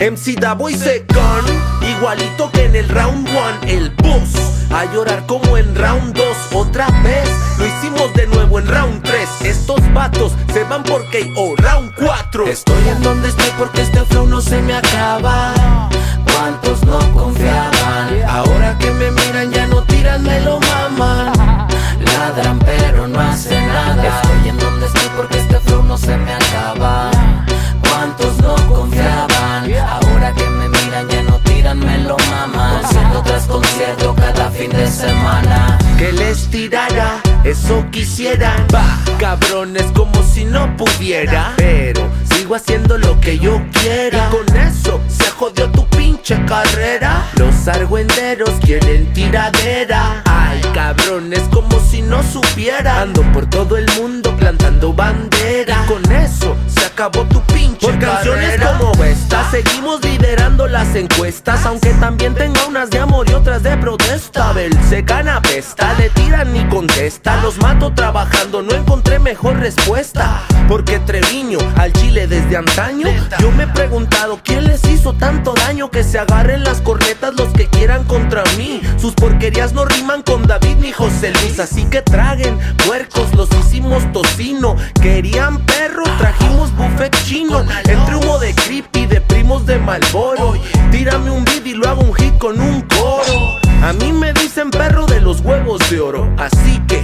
MC Davo y Secán, igualito que en el round 1, el boss. A llorar como en round 2, otra vez. Lo hicimos de nuevo en round 3. Estos vatos se van por KO, round 4. Estoy en donde estoy porque este flow no se me acaba. ¿Cuántos no confiaban? Ahora que me miran ya no tiran, me lo maman. Ladran pero no hacen nada. Estoy en donde estoy porque este flow no se me acaba. ¿Cuántos no confiaban? Ahora que me miran ya no tiran, me lo maman. Concierto tras concierto cada fin de semana. Que les tirara, eso quisieran. Va, cabrones, como si no pudiera. Pero sigo haciendo lo que yo quiera. Y con eso se jodió tu pinche carrera. Los argüenderos quieren tiradera. Ay, cabrones, como si no supiera. Ando por todo el mundo plantando bandera. Y con eso se acabó tu pinche por canciones carrera. Como esta seguimos liderando las encuestas, aunque también tenga unas de amor y otras de protesta. Secán apesta, le tiran ni contesta. Los mato trabajando, no encontré mejor respuesta. Porque Treviño al Chile desde antaño. Yo me he preguntado quién les hizo tanto daño, que se agarren las cornetas los que quieran contra mí. Sus porquerías no riman con David ni José Luis, así que traguen puercos, los hicimos tocino. Querían perro, trajimos buffet chino. Entre humo de creepy, de primos de Malboro. Tírame un beat y lo hago un hit con un coro. A mí me dicen perro de los huevos de oro, así que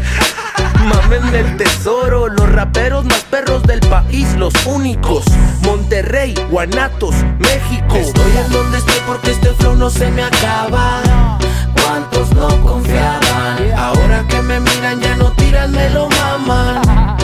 mamen el tesoro. Los raperos más perros del país, los únicos. Monterrey, Guanatos, México. Estoy en donde estoy porque este flow no se me acaba. ¿Cuántos no confiaban? Ahora que me miran ya no tiran, me lo maman.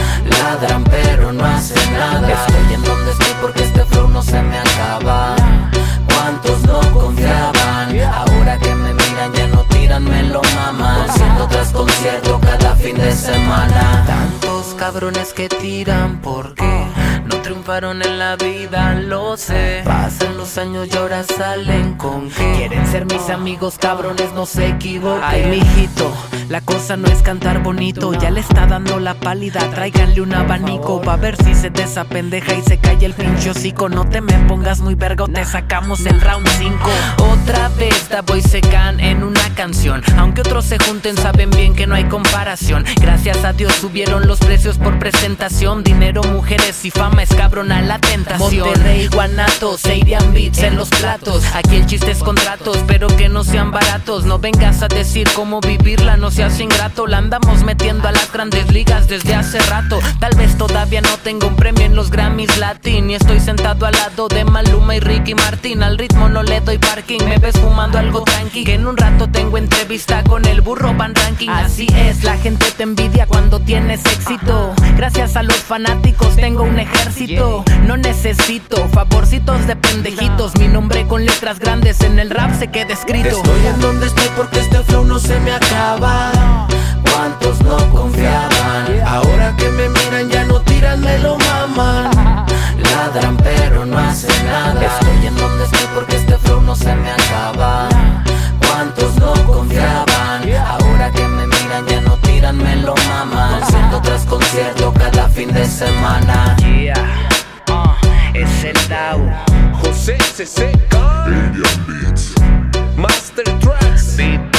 Ladran pero no hacen nada. Estoy en donde estoy porque este flow no se me acaba. ¿Cuántos no confiaban? Ahora que me miran ya no tiran, me lo maman. Concierto tras concierto cada fin de semana. Tantos cabrones que tiran, ¿por qué? No triunfaron en la vida, lo sé. Pasan los años y ahora salen con que quieren ser mis amigos, cabrones, no se equivoquen. Ay, mijito, la cosa no es cantar bonito. Ya le está dando la pálida, tráiganle un abanico. Va a ver si se desapendeja y se cae el pinche hocico. No te me pongas muy verga o te sacamos el round 5. Otra vez Davo y Secán en una canción. Aunque otros se junten saben bien que no hay comparación. Gracias a Dios subieron los precios por presentación. Dinero, mujeres y fama es cabrona la tentación. Monterrey, Guanatos, se irían beats en los platos. Aquí el chiste es contratos, pero que no sean baratos. No vengas a decir cómo vivirla, no seas ingrato. La andamos metiendo a las grandes ligas desde hace rato. Tal vez todavía no tengo un premio en los Grammys Latin y estoy sentado al lado de Maluma y Ricky Martin. Al ritmo no le doy parking, me ves fumando algo tranqui. Que en un rato tengo entrevista con el burro Van Ranking. Así es, la gente te envidia cuando tienes éxito. Gracias a los fanáticos tengo un ejército. No necesito favorcitos de pendejitos. Mi nombre con letras grandes en el rap se queda escrito. Estoy en donde estoy porque este flow no se me acaba. ¿Cuántos no confiaban? Ahora que me miran ya no tiran, me lo maman. Ladran pero no hacen nada. Estoy en donde estoy porque este flow no se me acaba. ¿Cuántos no confiaban? Ahora que me miran ya no tiran, me lo maman. Concierto tras concierto cada fin de semana. Yeah, es el Davo. José Secán, Indian Beats. Master Tracks. Beat